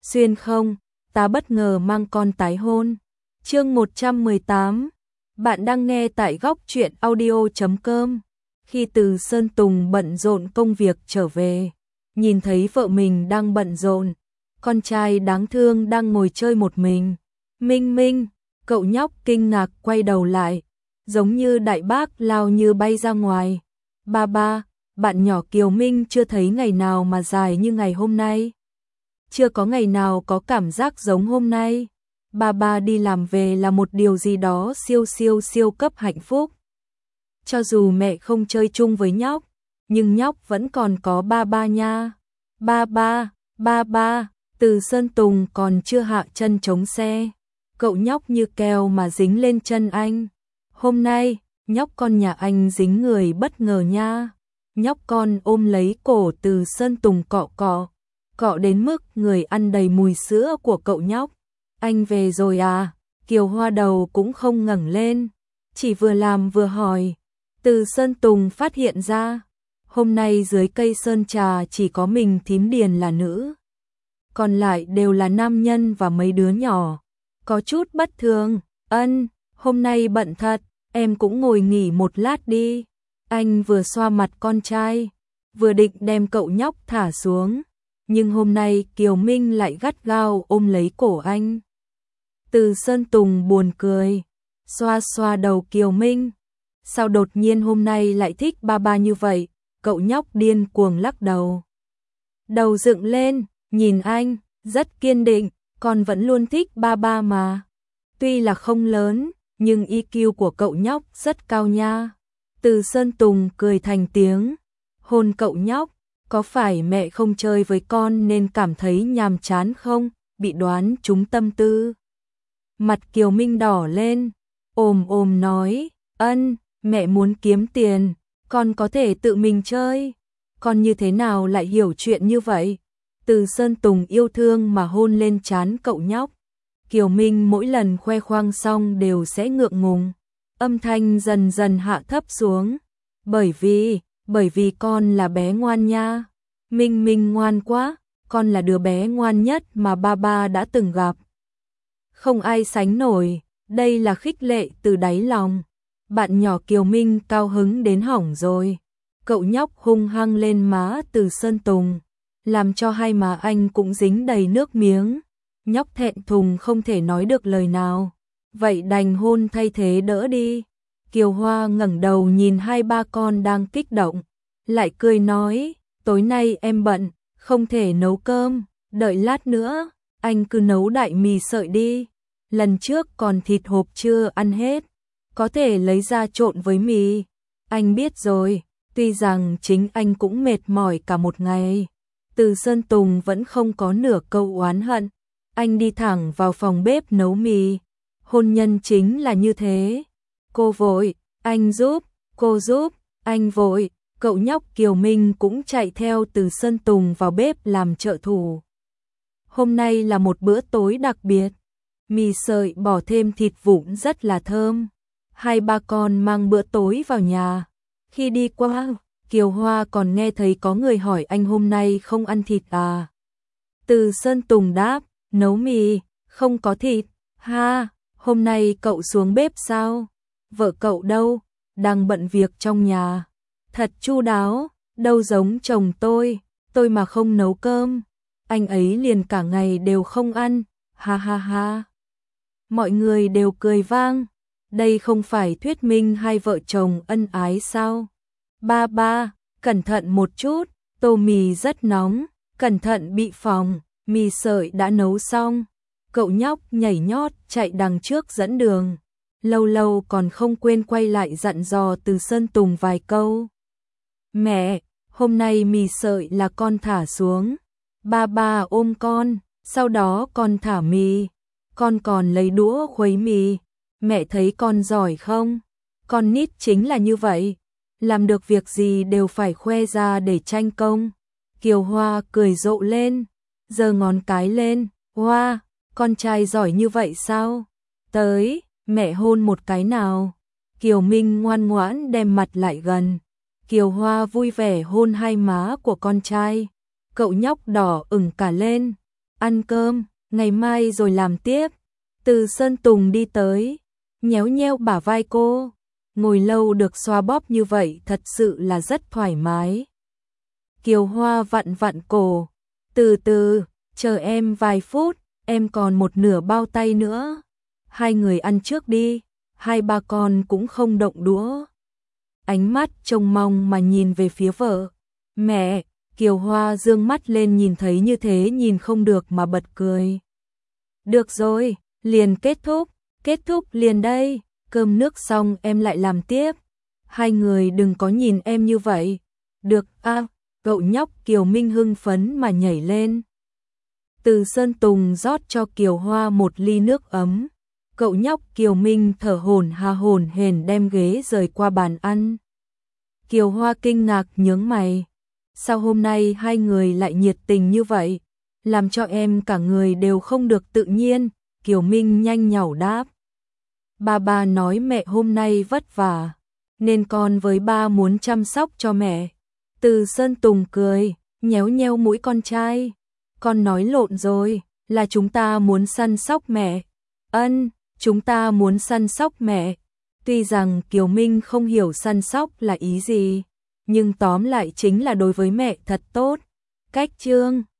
xuyên không, ta bất ngờ mang con tái hôn. Chương 118. Bạn đang nghe tại góc truyện audio.com. Khi Từ Sơn Tùng bận rộn công việc trở về, nhìn thấy vợ mình đang bận rộn, con trai đáng thương đang ngồi chơi một mình. Minh Minh, cậu nhóc kinh ngạc quay đầu lại, giống như đại bác lao như bay ra ngoài. Ba ba, bạn nhỏ Kiều Minh chưa thấy ngày nào mà dài như ngày hôm nay. Chưa có ngày nào có cảm giác giống hôm nay. Ba ba đi làm về là một điều gì đó siêu cấp hạnh phúc. Cho dù mẹ không chơi chung với nhóc, nhưng nhóc vẫn còn có ba ba nha. Ba ba, Từ Sơn Tùng còn chưa hạ chân chống xe. Cậu nhóc như keo mà dính lên chân anh. Hôm nay, nhóc con nhà anh dính người bất ngờ nha. Nhóc con ôm lấy cổ Từ Sơn Tùng cọ đến mức người ăn đầy mùi sữa của cậu nhóc. Anh về rồi à? Kiều Hoa đầu cũng không ngẩng lên, chỉ vừa làm vừa hỏi. Từ Sơn Tùng phát hiện ra, hôm nay dưới cây sơn trà chỉ có mình thím Điền là nữ, còn lại đều là nam nhân và mấy đứa nhỏ. Có chút bất thường. Hôm nay bận thật, em cũng ngồi nghỉ một lát đi. Anh vừa xoa mặt con trai, vừa định đem cậu nhóc thả xuống, nhưng hôm nay Kiều Minh lại gắt gao ôm lấy cổ anh. Từ Sơn Tùng buồn cười, xoa xoa đầu Kiều Minh. Sao đột nhiên hôm nay lại thích ba ba như vậy? Cậu nhóc điên cuồng lắc đầu. Đầu dựng lên, nhìn anh, rất kiên định, con vẫn luôn thích ba ba mà. Tuy là không lớn, nhưng EQ của cậu nhóc rất cao nha. Từ Sơn Tùng cười thành tiếng, hôn cậu nhóc. Có phải mẹ không chơi với con nên cảm thấy nhàm chán không? Bị đoán trúng tâm tư. Mặt Kiều Minh đỏ lên, ồm nói, mẹ muốn kiếm tiền, con có thể tự mình chơi. Con như thế nào lại hiểu chuyện như vậy? Từ Sơn Tùng yêu thương mà hôn lên trán cậu nhóc. Kiều Minh mỗi lần khoe khoang xong đều sẽ ngượng ngùng. Âm thanh dần dần hạ thấp xuống. Bởi vì con là bé ngoan nha. Minh ngoan quá, con là đứa bé ngoan nhất mà ba ba đã từng gặp. Không ai sánh nổi, đây là khích lệ từ đáy lòng. Bạn nhỏ Kiều Minh cao hứng đến hỏng rồi. Cậu nhóc hung hăng lên má Từ Sơn Tùng, làm cho hai má anh cũng dính đầy nước miếng. Nhóc thẹn thùng không thể nói được lời nào. Vậy đành hôn thay thế đỡ đi. Kiều Hoa ngẩng đầu nhìn hai ba con đang kích động, lại cười nói, tối nay em bận, không thể nấu cơm, đợi lát nữa, anh cứ nấu đại mì sợi đi. Lần trước còn thịt hộp chưa ăn hết, có thể lấy ra trộn với mì. Anh biết rồi, tuy rằng chính anh cũng mệt mỏi cả một ngày. Từ Sơn Tùng vẫn không có nửa câu oán hận. Anh đi thẳng vào phòng bếp nấu mì. Hôn nhân chính là như thế. Cô vội, anh giúp, cô giúp, anh vội. Cậu nhóc Kiều Minh cũng chạy theo Từ Sơn Tùng vào bếp làm trợ thủ. Hôm nay là một bữa tối đặc biệt. Mì sợi bỏ thêm thịt vụn rất là thơm. Hai ba con mang bữa tối vào nhà. Khi đi qua, Kiều Hoa còn nghe thấy có người hỏi anh hôm nay không ăn thịt à. Từ Sơn Tùng đáp, nấu mì, không có thịt. Ha, hôm nay cậu xuống bếp sao? Vợ cậu đâu? Đang bận việc trong nhà. Thật chu đáo, đâu giống chồng tôi mà không nấu cơm. Anh ấy liền cả ngày đều không ăn, ha ha ha. Mọi người đều cười vang, đây không phải thuyết minh hai vợ chồng ân ái sao? Ba ba, cẩn thận một chút, tô mì rất nóng, cẩn thận bị phỏng, mì sợi đã nấu xong. Cậu nhóc nhảy nhót chạy đằng trước dẫn đường, lâu lâu còn không quên quay lại dặn dò Từ Sơn Tùng vài câu. Mẹ, hôm nay mì sợi là con thả xuống. Ba ba ôm con, sau đó con thả mì. Con còn lấy đũa khuấy mì. Mẹ thấy con giỏi không? Con nít chính là như vậy. Làm được việc gì đều phải khoe ra để tranh công. Kiều Hoa cười rộ lên, giơ ngón cái lên. Hoa, con trai giỏi như vậy sao? Tới, mẹ hôn một cái nào. Kiều Minh ngoan ngoãn đem mặt lại gần. Kiều Hoa vui vẻ hôn hai má của con trai. Cậu nhóc đỏ ửng cả lên. ăn cơm, ngày mai rồi làm tiếp. Từ Sơn Tùng đi tới, nhéo nheo bả vai cô. Ngồi lâu được xoa bóp như vậy thật sự là rất thoải mái. Kiều Hoa vặn vặn cổ. Từ từ, chờ em vài phút, em còn một nửa bao tay nữa. Hai người ăn trước đi, hai ba con cũng không động đũa. Ánh mắt trông mong mà nhìn về phía vợ. Mẹ, Kiều Hoa dương mắt lên nhìn thấy như thế nhìn không được mà bật cười. Được rồi, liền kết thúc liền đây, cơm nước xong em lại làm tiếp. Hai người đừng có nhìn em như vậy. Được à, cậu nhóc Kiều Minh hưng phấn mà nhảy lên. Từ Sơn Tùng rót cho Kiều Hoa một ly nước ấm. Cậu nhóc Kiều Minh thở hổn hển đem ghế rời qua bàn ăn. Kiều Hoa kinh ngạc nhướng mày. Sao hôm nay hai người lại nhiệt tình như vậy? Làm cho em cả người đều không được tự nhiên. Kiều Minh nhanh nhảu đáp. Ba nói mẹ hôm nay vất vả, nên con với ba muốn chăm sóc cho mẹ. Từ Sơn Tùng cười, nhéo nheo mũi con trai. Con nói lộn rồi, là chúng ta muốn săn sóc mẹ. Chúng ta muốn săn sóc mẹ. Tuy rằng Kiều Minh không hiểu săn sóc là ý gì, nhưng tóm lại chính là đối với mẹ thật tốt. Cách chương